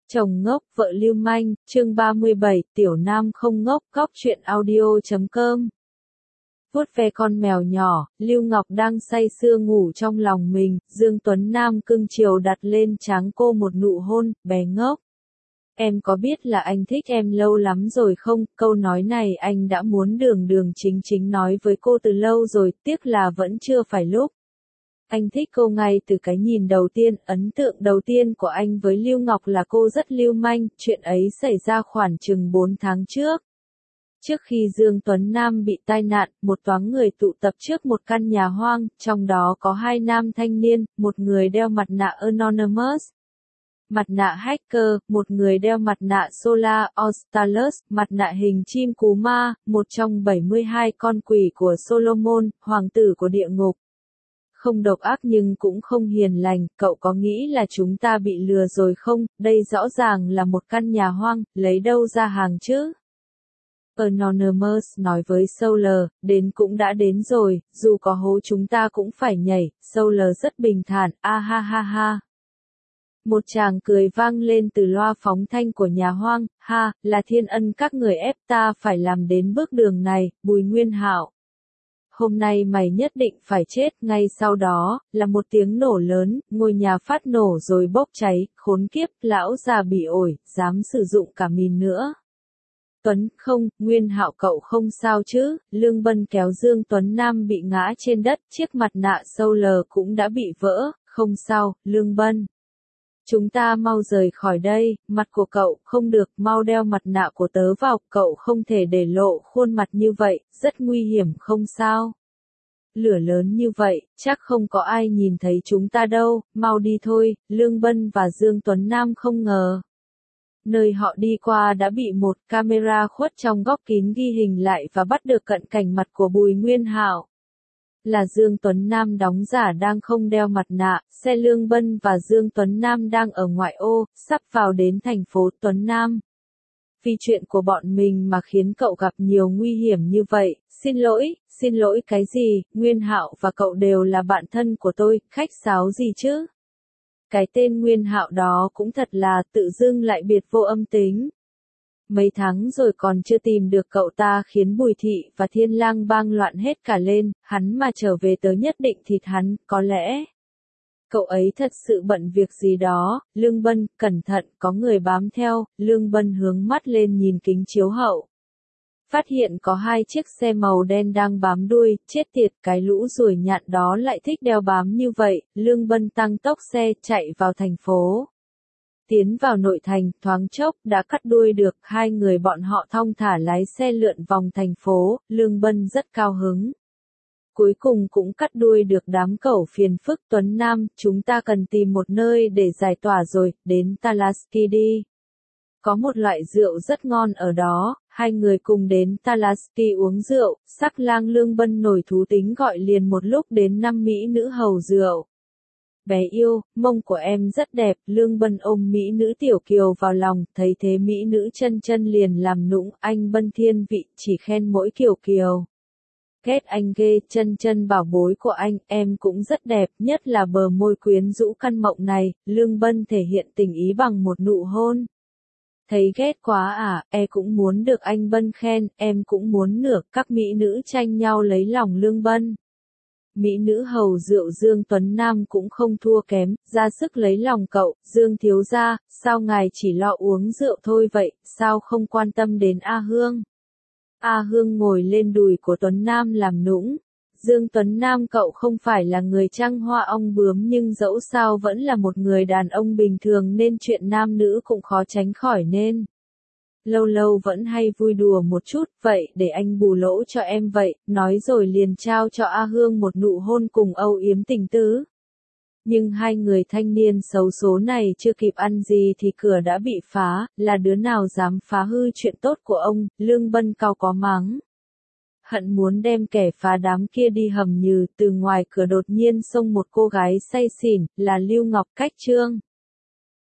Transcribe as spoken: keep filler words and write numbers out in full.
Chồng ngốc, vợ lưu manh, chương ba mươi bảy, tiểu nam không ngốc, góc truyện audio chấm com. Vuốt ve con mèo nhỏ, Lưu Ngọc đang say sưa ngủ trong lòng mình, Dương Tuấn Nam cưng chiều đặt lên trán cô một nụ hôn, bé ngốc. Em có biết là anh thích em lâu lắm rồi không? Câu nói này anh đã muốn đường đường chính chính nói với cô từ lâu rồi, tiếc là vẫn chưa phải lúc. Anh thích cô ngay từ cái nhìn đầu tiên, ấn tượng đầu tiên của anh với Lưu Ngọc là cô rất lưu manh, chuyện ấy xảy ra khoảng chừng bốn tháng trước. Trước khi Dương Tuấn Nam bị tai nạn, một toán người tụ tập trước một căn nhà hoang, trong đó có hai nam thanh niên, một người đeo mặt nạ Anonymous, mặt nạ hacker, một người đeo mặt nạ Solar Australis, mặt nạ hình chim cú ma, một trong bảy mươi hai con quỷ của Solomon, hoàng tử của địa ngục. Không độc ác nhưng cũng không hiền lành, cậu có nghĩ là chúng ta bị lừa rồi không? Đây rõ ràng là một căn nhà hoang, lấy đâu ra hàng chứ? Anonymous nói với Solar, đến cũng đã đến rồi, dù có hố chúng ta cũng phải nhảy. Solar rất bình thản, a ha ha ha. Một tràng cười vang lên từ loa phóng thanh của nhà hoang, ha, là thiên ân các người ép ta phải làm đến bước đường này, Bùi Nguyên Hạo. Hôm nay mày nhất định phải chết. Ngay sau đó, là một tiếng nổ lớn, ngôi nhà phát nổ rồi bốc cháy, khốn kiếp, lão già bị ổi, dám sử dụng cả mìn nữa. Tuấn, không, Nguyên Hạo cậu không sao chứ? Lương Bân kéo Dương Tuấn Nam bị ngã trên đất, chiếc mặt nạ Solar cũng đã bị vỡ, không sao, Lương Bân. Chúng ta mau rời khỏi đây, mặt của cậu, không được, mau đeo mặt nạ của tớ vào, cậu không thể để lộ khuôn mặt như vậy, rất nguy hiểm không sao. Lửa lớn như vậy, chắc không có ai nhìn thấy chúng ta đâu, mau đi thôi. Lương Bân và Dương Tuấn Nam không ngờ. Nơi họ đi qua đã bị một camera khuất trong góc kín ghi hình lại và bắt được cận cảnh mặt của Bùi Nguyên Hạo. Là Dương Tuấn Nam đóng giả đang không đeo mặt nạ, xe Lương Bân và Dương Tuấn Nam đang ở ngoại ô, sắp vào đến thành phố Tuấn Nam. Vì chuyện của bọn mình mà khiến cậu gặp nhiều nguy hiểm như vậy, xin lỗi, xin lỗi cái gì, Nguyên Hạo và cậu đều là bạn thân của tôi, khách sáo gì chứ? Cái tên Nguyên Hạo đó cũng thật là tự dưng lại biệt vô âm tính. Mấy tháng rồi còn chưa tìm được cậu ta khiến Bùi Thị và Thiên Lang bang loạn hết cả lên, hắn mà trở về tớ nhất định thịt hắn, có lẽ. Cậu ấy thật sự bận việc gì đó. Lương Bân, cẩn thận, có người bám theo. Lương Bân hướng mắt lên nhìn kính chiếu hậu. Phát hiện có hai chiếc xe màu đen đang bám đuôi, chết tiệt, cái lũ ruồi nhạn đó lại thích đeo bám như vậy. Lương Bân tăng tốc xe, chạy vào thành phố. Tiến vào nội thành, thoáng chốc, đã cắt đuôi được, hai người bọn họ thong thả lái xe lượn vòng thành phố. Lương Bân rất cao hứng. Cuối cùng cũng cắt đuôi được đám cẩu phiền phức. Tuấn Nam, chúng ta cần tìm một nơi để giải tỏa rồi, đến Talaski đi. Có một loại rượu rất ngon ở đó, hai người cùng đến Talaski uống rượu, Sắc Lang Lương Bân nổi thú tính gọi liền một lúc đến năm mỹ nữ hầu rượu. Bé yêu, mông của em rất đẹp. Lương Bân ôm mỹ nữ Tiểu Kiều vào lòng, thấy thế mỹ nữ chân chân liền làm nũng, anh Bân thiên vị, chỉ khen mỗi Kiều Kiều. Ghét anh ghê, chân chân bảo bối của anh, em cũng rất đẹp, nhất là bờ môi quyến rũ căn mộng này. Lương Bân thể hiện tình ý bằng một nụ hôn. Thấy ghét quá à, e cũng muốn được anh Bân khen, em cũng muốn nửa. Các mỹ nữ tranh nhau lấy lòng Lương Bân. Mỹ nữ hầu rượu Dương Tuấn Nam cũng không thua kém, ra sức lấy lòng cậu. Dương thiếu gia, sao ngài chỉ lo uống rượu thôi vậy, sao không quan tâm đến A Hương? A Hương ngồi lên đùi của Tuấn Nam làm nũng. Dương Tuấn Nam, cậu không phải là người trăng hoa ong bướm nhưng dẫu sao vẫn là một người đàn ông bình thường nên chuyện nam nữ cũng khó tránh khỏi nên. Lâu lâu vẫn hay vui đùa một chút, vậy để anh bù lỗ cho em vậy, nói rồi liền trao cho A Hương một nụ hôn cùng âu yếm tình tứ. Nhưng hai người thanh niên xấu số này chưa kịp ăn gì thì cửa đã bị phá, là đứa nào dám phá hư chuyện tốt của ông. Lương Bân cau có mắng. Hận muốn đem kẻ phá đám kia đi hầm nhừ. Từ ngoài cửa đột nhiên xông một cô gái say xỉn, là Lưu Ngọc Cách Trương.